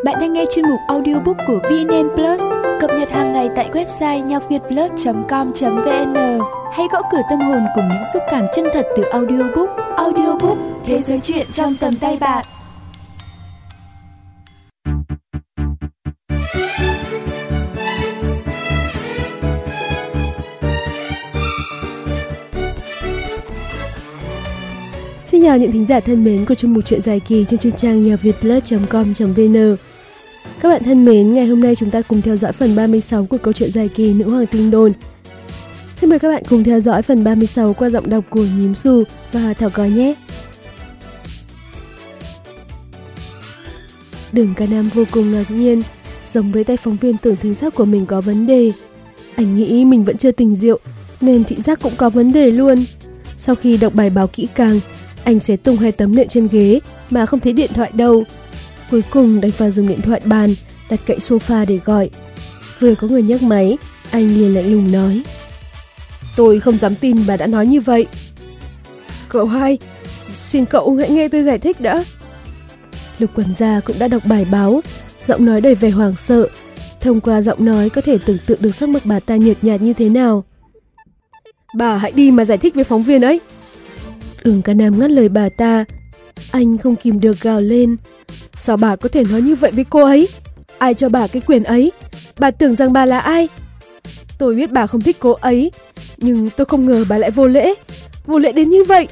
Bạn đang nghe chuyên mục audiobook của VNN Plus, cập nhật hàng ngày tại website nhocvietplus.com.vn. Hãy gõ cửa tâm hồn cùng những xúc cảm chân thật từ audiobook. Audiobook, thế giới truyện trong tầm tay bạn. Xin chào những thính giả thân mến của chuyên mục truyện dài kỳ trên chuyên trang nhocvietplus.com.vn. Các bạn thân mến, ngày hôm nay chúng ta cùng theo dõi phần 36 của câu chuyện dài kỳ Nữ Hoàng Tinh Đồn. Xin mời các bạn cùng theo dõi phần 36 qua giọng đọc của Nhím Xù và Thảo Có nhé. Đường Ca Nam vô cùng ngạc nhiên, giống với tay phóng viên tưởng thính giác của mình có vấn đề. Anh nghĩ mình vẫn chưa tỉnh rượu, nên thị giác cũng có vấn đề luôn. Sau khi đọc bài báo kỹ càng, anh xé tung 2 tấm nệm trên ghế mà không thấy điện thoại đâu. Cuối cùng đành phải dùng điện thoại bàn đặt cạnh sofa để gọi. Vừa có người nhấc máy, anh liền lạnh lùng nói: "Tôi không dám tin bà đã nói như vậy." "Cậu hai, xin cậu hãy nghe tôi giải thích đã." Lục quản gia cũng đã đọc bài báo, giọng nói đầy vẻ hoảng sợ. Thông qua giọng nói có thể tưởng tượng được sắc mặt bà ta nhợt nhạt như thế nào. "Bà hãy đi mà giải thích với phóng viên ấy." Đường Ca Nam ngắt lời bà ta. Anh không kìm được gào lên: "Sao bà có thể nói như vậy với cô ấy? Ai cho bà cái quyền ấy? Bà tưởng rằng bà là ai?" "Tôi biết bà không thích cô ấy, nhưng tôi không ngờ bà lại vô lễ đến như vậy."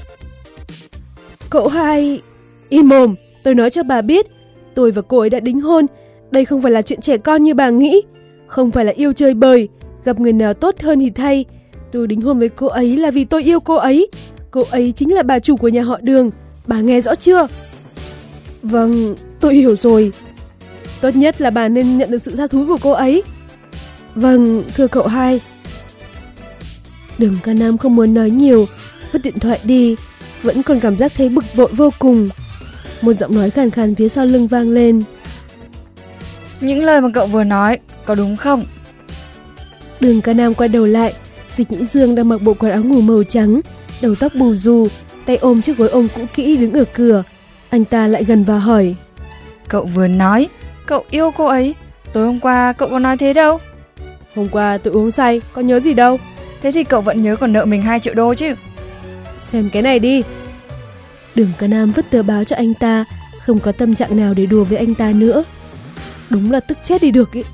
"Cậu hai..." "Im mồm, tôi nói cho bà biết, tôi và cô ấy đã đính hôn. Đây không phải là chuyện trẻ con như bà nghĩ, không phải là yêu chơi bời, gặp người nào tốt hơn thì thay. Tôi đính hôn với cô ấy là vì tôi yêu cô ấy. Cô ấy chính là bà chủ của nhà họ Đường, bà nghe rõ chưa?" "Vâng, tôi hiểu rồi. Tốt nhất là bà nên nhận được sự tha thứ của cô ấy." "Vâng, thưa cậu hai." Đường Ca Nam không muốn nói nhiều, vứt điện thoại đi, vẫn còn cảm giác thấy bực bội vô cùng. Một giọng nói khàn khàn phía sau lưng vang lên: "Những lời mà cậu vừa nói, có đúng không?" Đường Ca Nam quay đầu lại, Dịch Nhĩ Dương đang mặc bộ quần áo ngủ màu trắng, đầu tóc bù xù, tay ôm chiếc gối ôm cũ kỹ đứng ở cửa. Anh ta lại gần và hỏi: "Cậu vừa nói cậu yêu cô ấy, tối hôm qua cậu có nói thế đâu?" "Hôm qua tôi uống say, có nhớ gì đâu." "Thế thì cậu vẫn nhớ còn nợ mình 2 triệu đô chứ." "Xem cái này đi." Đường Ca Nam vứt tờ báo cho anh ta, không có tâm trạng nào để đùa với anh ta nữa. Đúng là tức chết đi được ý.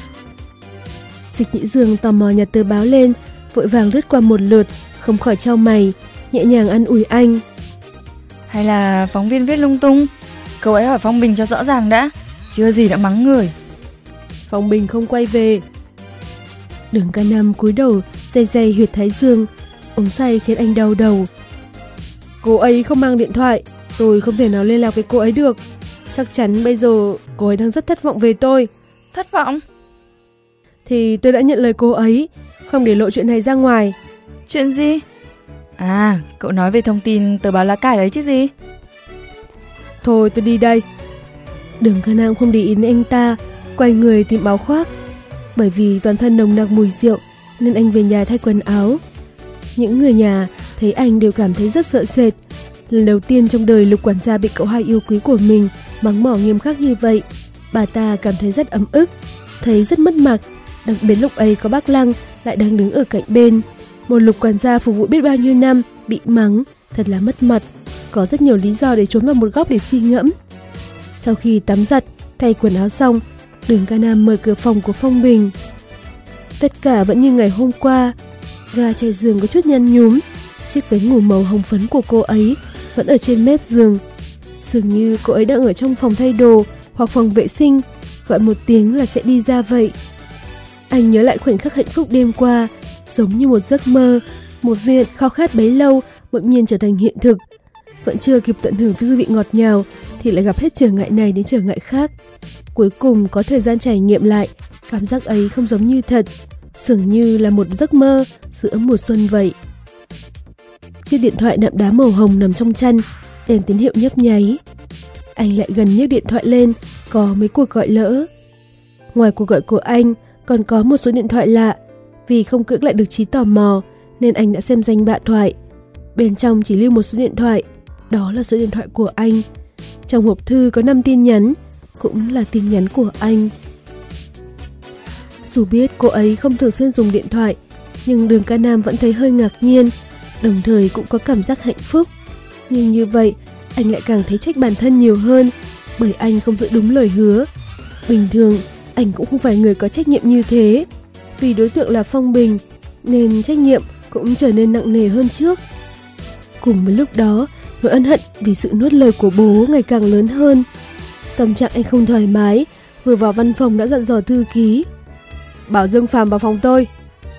Dịch Nhĩ Dương tò mò nhặt tờ báo lên, vội vàng lướt qua một lượt, không khỏi chau mày, nhẹ nhàng an ủi anh: "Hay là phóng viên viết lung tung? Cậu ấy hỏi Phong Bình cho rõ ràng đã, chưa gì đã mắng người." "Phong Bình không quay về." Đường Ca Nam cúi đầu day huyệt thái dương, uống say khiến anh đau đầu. "Cô ấy không mang điện thoại, tôi không thể nào liên lạc với cô ấy được. Chắc chắn bây giờ cô ấy đang rất thất vọng về tôi." "Thất vọng?" "Thì tôi đã nhận lời cô ấy, không để lộ chuyện này ra ngoài." "Chuyện gì?" "À, cậu nói về thông tin tờ báo lá cải đấy chứ gì." "Thôi tôi đi đây." Đường Ca Nam không để ý đến anh ta, quay người tìm áo khoác. Bởi vì toàn thân nồng nặc mùi rượu nên anh về nhà thay quần áo. Những người nhà thấy anh đều cảm thấy rất sợ sệt. Lần đầu tiên trong đời Lục quản gia bị cậu hai yêu quý của mình mắng mỏ nghiêm khắc như vậy. Bà ta cảm thấy rất ấm ức, thấy rất mất mặt. Đặc biệt lúc ấy có bác Lăng lại đang đứng ở cạnh bên. Một Lục quản gia phục vụ biết bao nhiêu năm bị mắng, thật là mất mặt. Có rất nhiều lý do để trốn vào một góc để suy ngẫm. Sau khi tắm giặt, thay quần áo xong, Đường Ca Nam mở cửa phòng của Phong Bình. Tất cả vẫn như ngày hôm qua. Ga trải giường có chút nhăn nhúm, chiếc váy ngủ màu hồng phấn của cô ấy vẫn ở trên mép giường. Dường như cô ấy đang ở trong phòng thay đồ hoặc phòng vệ sinh, gọi một tiếng là sẽ đi ra vậy. Anh nhớ lại khoảnh khắc hạnh phúc đêm qua, giống như một giấc mơ, một viên khao khát bấy lâu bỗng nhiên trở thành hiện thực. Vẫn chưa kịp tận hưởng tư vị ngọt ngào thì lại gặp hết trở ngại này đến trở ngại khác. Cuối cùng có thời gian trải nghiệm lại, cảm giác ấy không giống như thật, dường như là một giấc mơ giữa mùa xuân vậy. Chiếc điện thoại đậm đá màu hồng nằm trong chăn, đèn tín hiệu nhấp nháy. Anh lại gần nhấc điện thoại lên, có mấy cuộc gọi lỡ. Ngoài cuộc gọi của anh, còn có một số điện thoại lạ. Vì không cưỡng lại được trí tò mò, nên anh đã xem danh bạ thoại. Bên trong chỉ lưu một số điện thoại, đó là số điện thoại của anh. Trong hộp thư có 5 tin nhắn, cũng là tin nhắn của anh. Dù biết cô ấy không thường xuyên dùng điện thoại, nhưng Đường Ca Nam vẫn thấy hơi ngạc nhiên, đồng thời cũng có cảm giác hạnh phúc. Nhưng như vậy, anh lại càng thấy trách bản thân nhiều hơn, bởi anh không giữ đúng lời hứa. Bình thường, anh cũng không phải người có trách nhiệm như thế. Vì đối tượng là Phong Bình, nên trách nhiệm cũng trở nên nặng nề hơn trước. Cùng với lúc đó, nỗi ân hận vì sự nuốt lời của bố ngày càng lớn hơn. Tâm trạng anh không thoải mái, vừa vào văn phòng đã dặn dò thư ký: bảo Dương Phàm vào phòng tôi.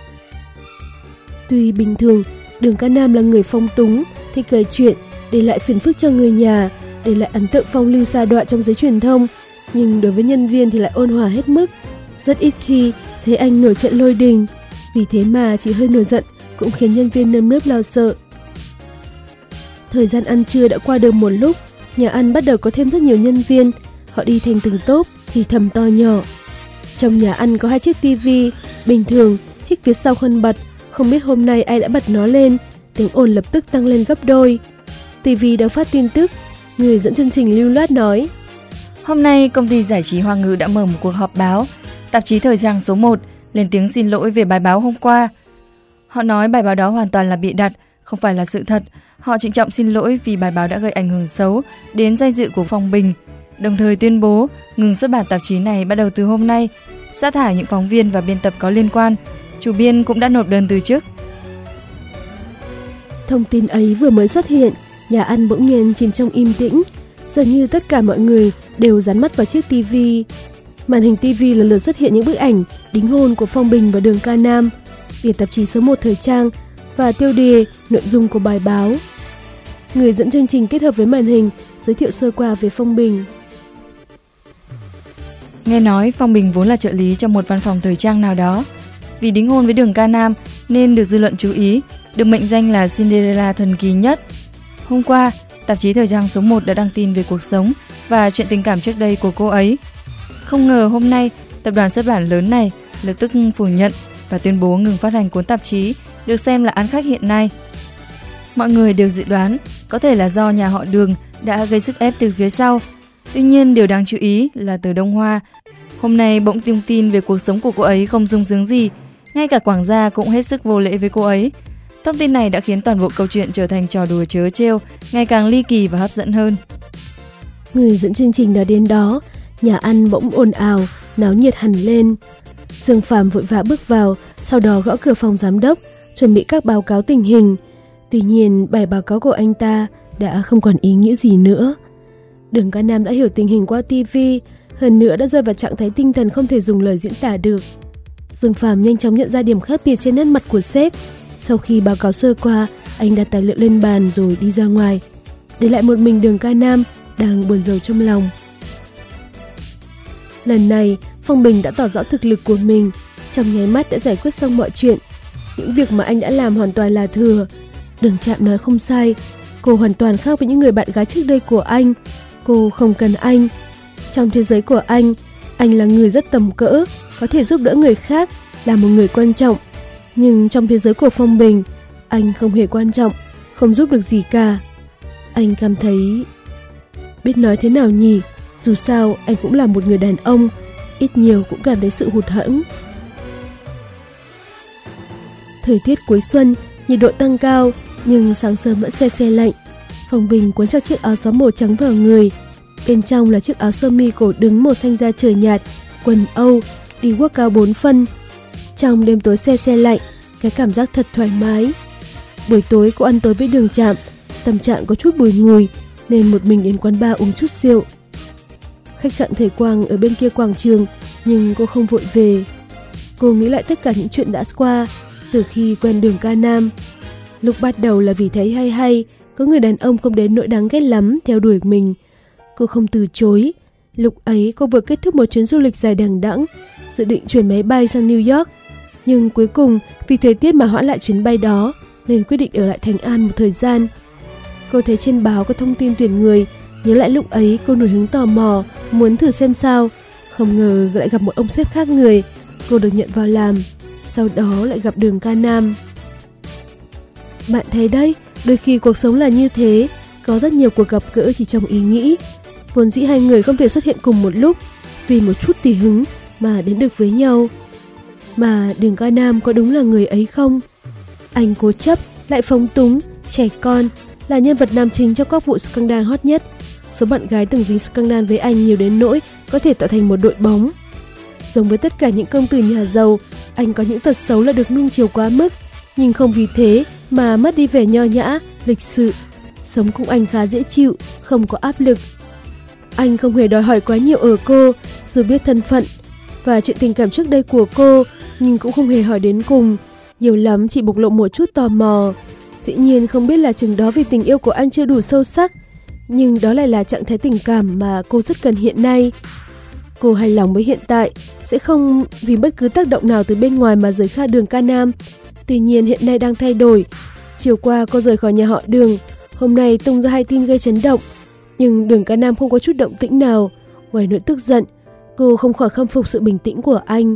Tuy bình thường, Đường Ca Nam là người phong túng, thích kể chuyện, để lại phiền phức cho người nhà, để lại ấn tượng phong lưu sa đọa trong giới truyền thông, nhưng đối với nhân viên thì lại ôn hòa hết mức. Rất ít khi thấy anh nổi trận lôi đình, vì thế mà chỉ hơi nổi giận cũng khiến nhân viên nơm nớp lo sợ. Thời gian ăn trưa đã qua được một lúc, nhà ăn bắt đầu có thêm rất nhiều nhân viên, họ đi thành từng tốp, thì thầm to nhỏ. Trong nhà ăn có 2 chiếc tivi, bình thường chiếc phía sau không bật, không biết hôm nay ai đã bật nó lên, tiếng ồn lập tức tăng lên gấp đôi. Tivi đang phát tin tức, người dẫn chương trình lưu loát nói: hôm nay công ty giải trí Hoa Ngữ đã mở một cuộc họp báo. Tạp chí Thời trang số 1 lên tiếng xin lỗi về bài báo hôm qua. Họ nói bài báo đó hoàn toàn là bịa đặt, không phải là sự thật. Họ trịnh trọng xin lỗi vì bài báo đã gây ảnh hưởng xấu đến danh dự của Phong Bình, đồng thời tuyên bố ngừng xuất bản tạp chí này bắt đầu từ hôm nay, sa thải những phóng viên và biên tập có liên quan. Chủ biên cũng đã nộp đơn từ chức. Thông tin ấy vừa mới xuất hiện, nhà ăn bỗng nhiên chìm trong im tĩnh, dường như tất cả mọi người đều dán mắt vào chiếc tivi. Màn hình tivi lần lượt xuất hiện những bức ảnh đính hôn của Phong Bình và Đường Ca Nam, bìa tạp chí số 1 Thời trang và tiêu đề nội dung của bài báo. Người dẫn chương trình kết hợp với màn hình giới thiệu sơ qua về Phong Bình. Nghe nói Phong Bình vốn là trợ lý trong một văn phòng thời trang nào đó. Vì đính hôn với Đường Ca Nam nên được dư luận chú ý, được mệnh danh là Cinderella thần kỳ nhất. Hôm qua, tạp chí Thời trang số 1 đã đăng tin về cuộc sống và chuyện tình cảm trước đây của cô ấy. Không ngờ hôm nay, tập đoàn xuất bản lớn này lập tức phủ nhận và tuyên bố ngừng phát hành cuốn tạp chí được xem là ăn khách hiện nay. Mọi người đều dự đoán có thể là do nhà họ Đường đã gây sức ép từ phía sau. Tuy nhiên, điều đáng chú ý là tờ Đông Hoa hôm nay bỗng tung tin về cuộc sống của cô ấy không sung sướng gì, ngay cả quản gia cũng hết sức vô lễ với cô ấy. Thông tin này đã khiến toàn bộ câu chuyện trở thành trò đùa trớ trêu, ngày càng ly kỳ và hấp dẫn hơn. Người dẫn chương trình đã đến đó, nhà ăn bỗng ồn ào, náo nhiệt hẳn lên. Dương Phàm vội vã bước vào, sau đó gõ cửa phòng giám đốc, chuẩn bị các báo cáo tình hình. Tuy nhiên, bài báo cáo của anh ta đã không còn ý nghĩa gì nữa. Đường Ca Nam đã hiểu tình hình qua TV, hơn nữa đã rơi vào trạng thái tinh thần không thể dùng lời diễn tả được. Dương Phàm nhanh chóng nhận ra điểm khác biệt trên nét mặt của sếp. Sau khi báo cáo sơ qua, anh đặt tài liệu lên bàn rồi đi ra ngoài, để lại một mình Đường Ca Nam đang buồn rầu trong lòng. Lần này, Phong Bình đã tỏ rõ thực lực của mình, trong nháy mắt đã giải quyết xong mọi chuyện. Những việc mà anh đã làm hoàn toàn là thừa. Đường Trạm nói không sai, cô hoàn toàn khác với những người bạn gái trước đây của anh. Cô không cần anh. Trong thế giới của anh là người rất tầm cỡ, có thể giúp đỡ người khác, là một người quan trọng. Nhưng trong thế giới của Phong Bình, anh không hề quan trọng, không giúp được gì cả. Anh cảm thấy... biết nói thế nào nhỉ? Dù sao, anh cũng là một người đàn ông, ít nhiều cũng cảm thấy sự hụt hẫng. Thời tiết cuối xuân, nhiệt độ tăng cao, nhưng sáng sớm vẫn se se lạnh. Phong Bình cuốn cho chiếc áo gió màu trắng vào người. Bên trong là chiếc áo sơ mi cổ đứng màu xanh da trời nhạt, quần Âu, đi guốc cao 4 phân. Trong đêm tối se se lạnh, cái cảm giác thật thoải mái. Buổi tối cô ăn tối với Đường Trạm, tâm trạng có chút bùi ngùi nên một mình đến quán bar uống chút rượu. Khách sạn Thời Quang ở bên kia quảng trường, nhưng cô không vội về. Cô nghĩ lại tất cả những chuyện đã qua từ khi quen Đường Ca Nam. Lúc bắt đầu là vì thấy hay có người đàn ông không đến nỗi đáng ghét lắm theo đuổi mình. Cô không từ chối. Lúc ấy cô vừa kết thúc một chuyến du lịch dài đằng đẵng, dự định chuyển máy bay sang New York. Nhưng cuối cùng vì thời tiết mà hoãn lại chuyến bay đó, nên quyết định ở lại Thành An một thời gian. Cô thấy trên báo có thông tin tuyển người, nhớ lại lúc ấy cô nổi hứng tò mò, muốn thử xem sao. Không ngờ lại gặp một ông sếp khác người, cô được nhận vào làm. Sau đó lại gặp Đường Ca Nam. Bạn thấy đấy, đôi khi cuộc sống là như thế, có rất nhiều cuộc gặp gỡ chỉ trong ý nghĩ. Vốn dĩ hai người không thể xuất hiện cùng một lúc, vì một chút tùy hứng mà đến được với nhau. Mà Đường Ca Nam có đúng là người ấy không? Anh cố chấp, lại phóng túng, trẻ con, là nhân vật nam chính trong các vụ scandal hot nhất. Số bạn gái từng dính scandal với anh nhiều đến nỗi có thể tạo thành một đội bóng. Giống với tất cả những công tử nhà giàu, anh có những tật xấu là được nuông chiều quá mức, nhưng không vì thế mà mất đi vẻ nho nhã, lịch sự. Sống cùng anh khá dễ chịu, không có áp lực. Anh không hề đòi hỏi quá nhiều ở cô, dù biết thân phận và chuyện tình cảm trước đây của cô, nhưng cũng không hề hỏi đến cùng. Nhiều lắm chỉ bộc lộ một chút tò mò. Dĩ nhiên không biết là chừng đó vì tình yêu của anh chưa đủ sâu sắc, nhưng đó lại là trạng thái tình cảm mà cô rất cần hiện nay. Cô hài lòng với hiện tại, sẽ không vì bất cứ tác động nào từ bên ngoài mà rời xa Đường Ca Nam. Tuy nhiên hiện nay đang thay đổi. Chiều qua cô rời khỏi nhà họ Đường, hôm nay tung ra 2 tin gây chấn động. Nhưng Đường Ca Nam không có chút động tĩnh nào. Ngoài nỗi tức giận, cô không khỏi khâm phục sự bình tĩnh của anh.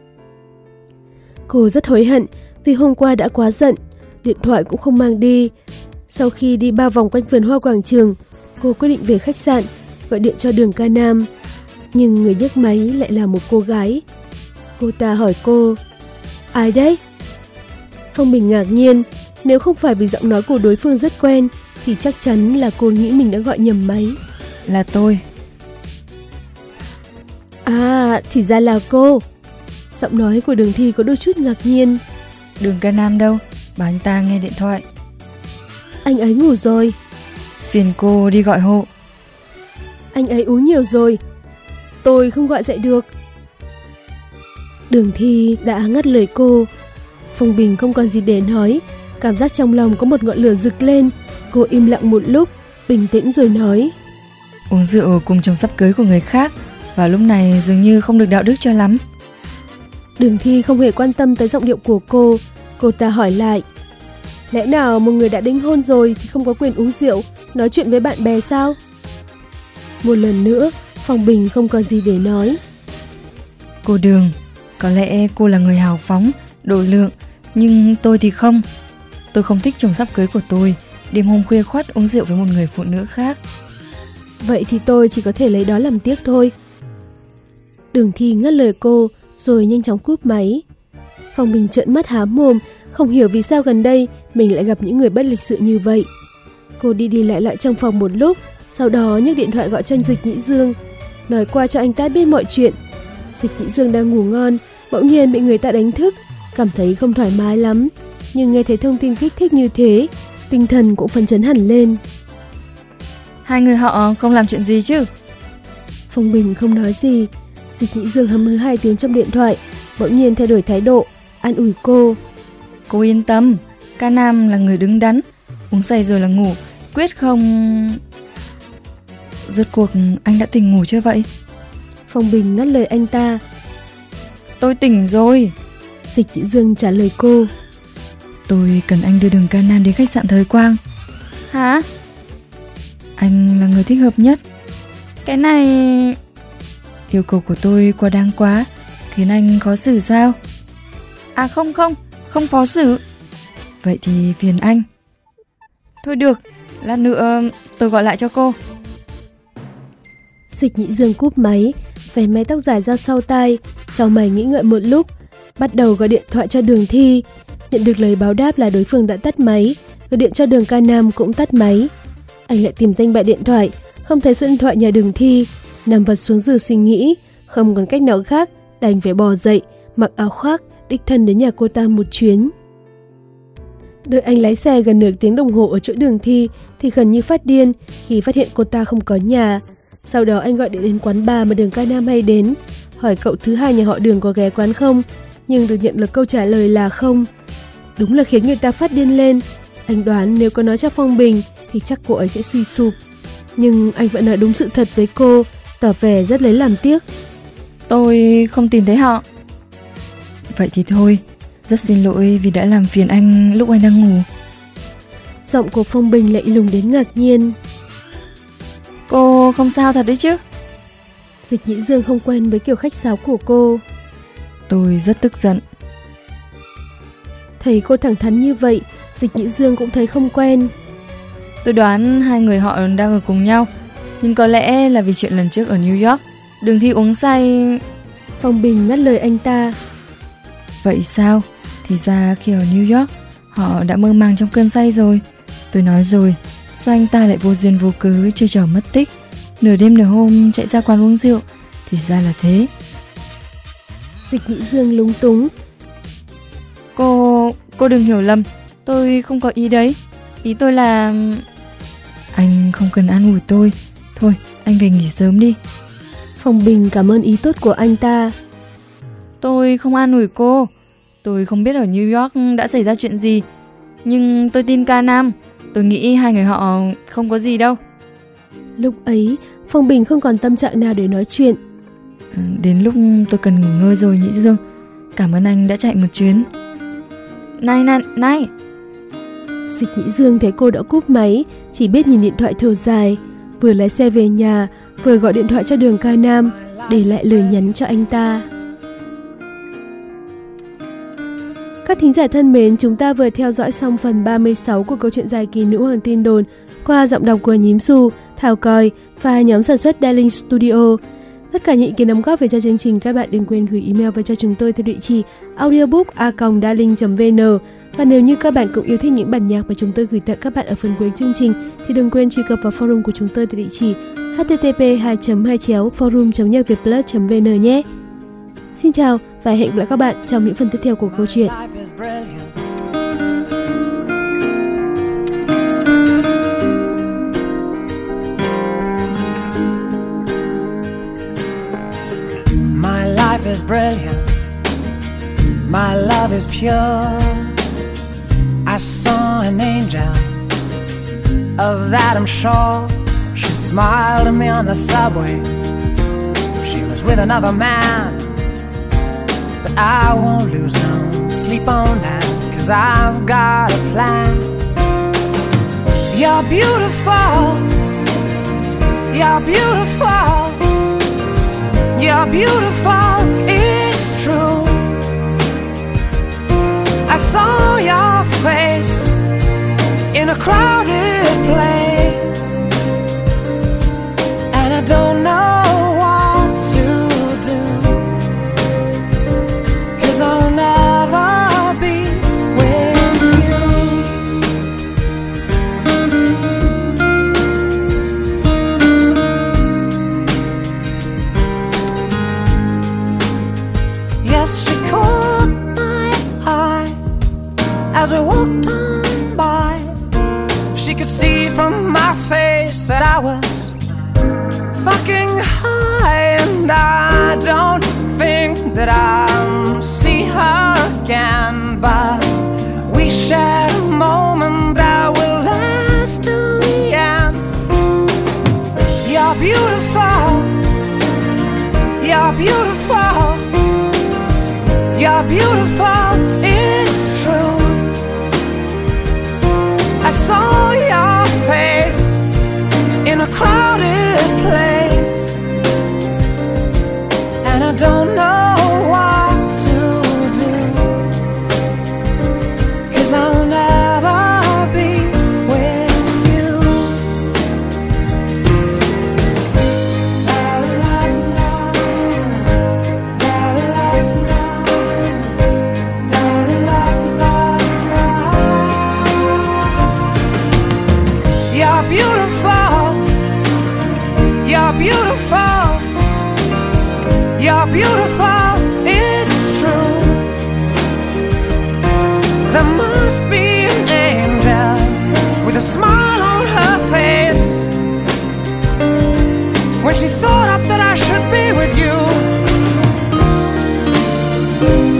Cô rất hối hận vì hôm qua đã quá giận, điện thoại cũng không mang đi. Sau khi đi 3 vòng quanh vườn hoa quảng trường, cô quyết định về khách sạn, gọi điện cho Đường Ca Nam. Nhưng người nhấc máy lại là một cô gái. Cô ta hỏi cô, ai đấy? Phong Bình ngạc nhiên, nếu không phải vì giọng nói của đối phương rất quen thì chắc chắn là cô nghĩ mình đã gọi nhầm máy. Là tôi. À, thì ra là cô. Giọng nói của Đường Thi có đôi chút ngạc nhiên. Đường Ca Nam đâu? Bảo anh ta nghe điện thoại. Anh ấy ngủ rồi. Phiền cô đi gọi hộ. Anh ấy uống nhiều rồi, tôi không gọi dậy được. Đường Thi đã ngắt lời cô. Phong Bình không còn gì để nói, cảm giác trong lòng có một ngọn lửa rực lên. Cô im lặng một lúc, bình tĩnh rồi nói, uống rượu cùng chồng sắp cưới của người khác vào lúc này dường như không được đạo đức cho lắm. Đường Thi không hề quan tâm tới giọng điệu của cô. Cô ta hỏi lại, lẽ nào một người đã đính hôn rồi thì không có quyền uống rượu, nói chuyện với bạn bè sao? Một lần nữa, Phong Bình không còn gì để nói. Cô Đường, có lẽ cô là người hào phóng, độ lượng, nhưng tôi thì không. Tôi không thích chồng sắp cưới của tôi đêm hôm khuya khoắt uống rượu với một người phụ nữ khác. Vậy thì tôi chỉ có thể lấy đó làm tiếc thôi. Đường Thi ngắt lời cô rồi nhanh chóng cúp máy. Phong Bình trợn mắt há mồm, không hiểu vì sao gần đây mình lại gặp những người bất lịch sự như vậy. Cô đi lại trong phòng một lúc, sau đó nhấc điện thoại gọi cho anh Dịch Nhĩ Dương, nói qua cho anh ta biết mọi chuyện. Dịch Nhĩ Dương đang ngủ ngon, bỗng nhiên bị người ta đánh thức, cảm thấy không thoải mái lắm, nhưng nghe thấy thông tin kích thích như thế, tinh thần cũng phấn chấn hẳn lên. Hai người họ không làm chuyện gì chứ? Phong Bình không nói gì. Dịch Nhĩ Dương hăm hứ 2 tiếng trong điện thoại, bỗng nhiên thay đổi thái độ, an ủi cô. Cô yên tâm, Ca Nam là người đứng đắn, uống say rồi là ngủ, quyết không... Rốt cuộc anh đã tỉnh ngủ chưa vậy? Phong Bình ngắt lời anh ta. Tôi tỉnh rồi. Dịch Nhĩ Dương trả lời cô. Tôi cần anh đưa Đường Ca Nam đến khách sạn Thời Quang. Hả? Anh là người thích hợp nhất. Cái này... Yêu cầu của tôi quá đáng quá, khiến anh khó xử sao? À không khó xử. Vậy thì phiền anh. Thôi được, lát nữa tôi gọi lại cho cô. Dịch Nhĩ Dương cúp máy, vén mái tóc dài ra sau tai, chau mày nghĩ ngợi một lúc, bắt đầu gọi điện thoại cho Đường Thi. Nhận được lời báo đáp là đối phương đã tắt máy, gọi điện cho Đường Ca Nam cũng tắt máy. Anh lại tìm danh bạ điện thoại, không thấy số điện thoại nhà Đường Thi, nằm vật xuống giường suy nghĩ, không còn cách nào khác, đành phải bò dậy, mặc áo khoác, đích thân đến nhà cô ta một chuyến. Đợi anh lái xe gần nửa tiếng đồng hồ ở chỗ Đường Thi thì gần như phát điên khi phát hiện cô ta không có nhà. Sau đó anh gọi điện đến quán bar mà Đường Ca Nam hay đến, hỏi cậu thứ hai nhà họ Đường có ghé quán không, nhưng được nhận được câu trả lời là không. Đúng là khiến người ta phát điên lên. Anh đoán nếu có nói cho Phong Bình thì chắc cô ấy sẽ suy sụp, nhưng anh vẫn nói đúng sự thật với cô, tỏ vẻ rất lấy làm tiếc. Tôi không tìm thấy họ. Vậy thì thôi, rất xin lỗi vì đã làm phiền anh lúc anh đang ngủ. Giọng của Phong Bình lạnh lùng đến ngạc nhiên. Cô không sao thật đấy chứ? Dịch Nhĩ Dương không quen với kiểu khách sáo của cô. Tôi rất tức giận. Thấy cô thẳng thắn như vậy, Dịch Nhĩ Dương cũng thấy không quen. Tôi đoán hai người họ đang ở cùng nhau, Nhưng có lẽ là vì chuyện lần trước ở New York, Đường Thi uống say. Phong Bình ngắt lời anh ta. Vậy sao? Thì ra khi ở New York, họ đã mơ màng trong cơn say rồi. Tôi nói rồi, sao anh ta lại vô duyên vô cớ chơi trò mất tích, nửa đêm nửa hôm chạy ra quán uống rượu. Thì ra là thế. Dịch Nhĩ Dương lúng túng. Cô đừng hiểu lầm, tôi không có ý đấy. Ý tôi là... Anh không cần an ủi tôi. Thôi, anh về nghỉ sớm đi. Phong Bình cảm ơn ý tốt của anh ta. Tôi không an ủi cô. Tôi không biết ở New York đã xảy ra chuyện gì, nhưng tôi tin Ca Nam. Tôi nghĩ hai người họ không có gì đâu. Lúc ấy, Phong Bình không còn tâm trạng nào để nói chuyện. Đến lúc tôi cần nghỉ ngơi rồi Nhĩ Dương. Cảm ơn anh đã chạy một chuyến. Này. Dịch Nhĩ Dương thấy cô đã cúp máy, chỉ biết nhìn điện thoại thở dài, vừa lái xe về nhà, vừa gọi điện thoại cho Đường Ca Nam, để lại lời nhắn cho anh ta. Các thính giả thân mến, chúng ta vừa theo dõi xong phần 36 của câu chuyện dài Kỳ Nữ Hoàng Tin Đồn qua giọng đọc của Nhím Xu, Thảo Còi và nhóm sản xuất Darling Studio. Tất cả những ý kiến đóng góp về cho chương trình, các bạn đừng quên gửi email về cho chúng tôi theo địa chỉ audiobook@darling.vn. Và nếu như các bạn cũng yêu thích những bản nhạc mà chúng tôi gửi tặng các bạn ở phần cuối chương trình thì đừng quên truy cập vào forum của chúng tôi tại địa chỉ http://forum.nhacvietplus.vn nhé. Xin chào và hẹn gặp lại các bạn trong những phần tiếp theo của câu chuyện. My life is brilliant. My love is pure. I saw an angel, of that I'm sure. She smiled at me on the subway. She was with another man, but I won't lose no sleep on that, 'cause I've got a plan. You're beautiful. You're beautiful. You're beautiful, it's true. I saw your face in a crowded place, and I don't know what to do, 'cause I'll never be with you. Yes, she caught my eye as we walked on by. She could see from my face that I was fucking high, and I don't think that I'll see her again, but we shared a moment that will last till the end. You're beautiful. You're beautiful. You're beautiful, it's true. I saw your face in a crowded place, and I don't know what to do, 'cause I'll never be with you. La, la, la. La, la, la. You're beautiful. You're beautiful. You're beautiful, it's true. There must be an angel with a smile on her face when she thought up that I should be with you.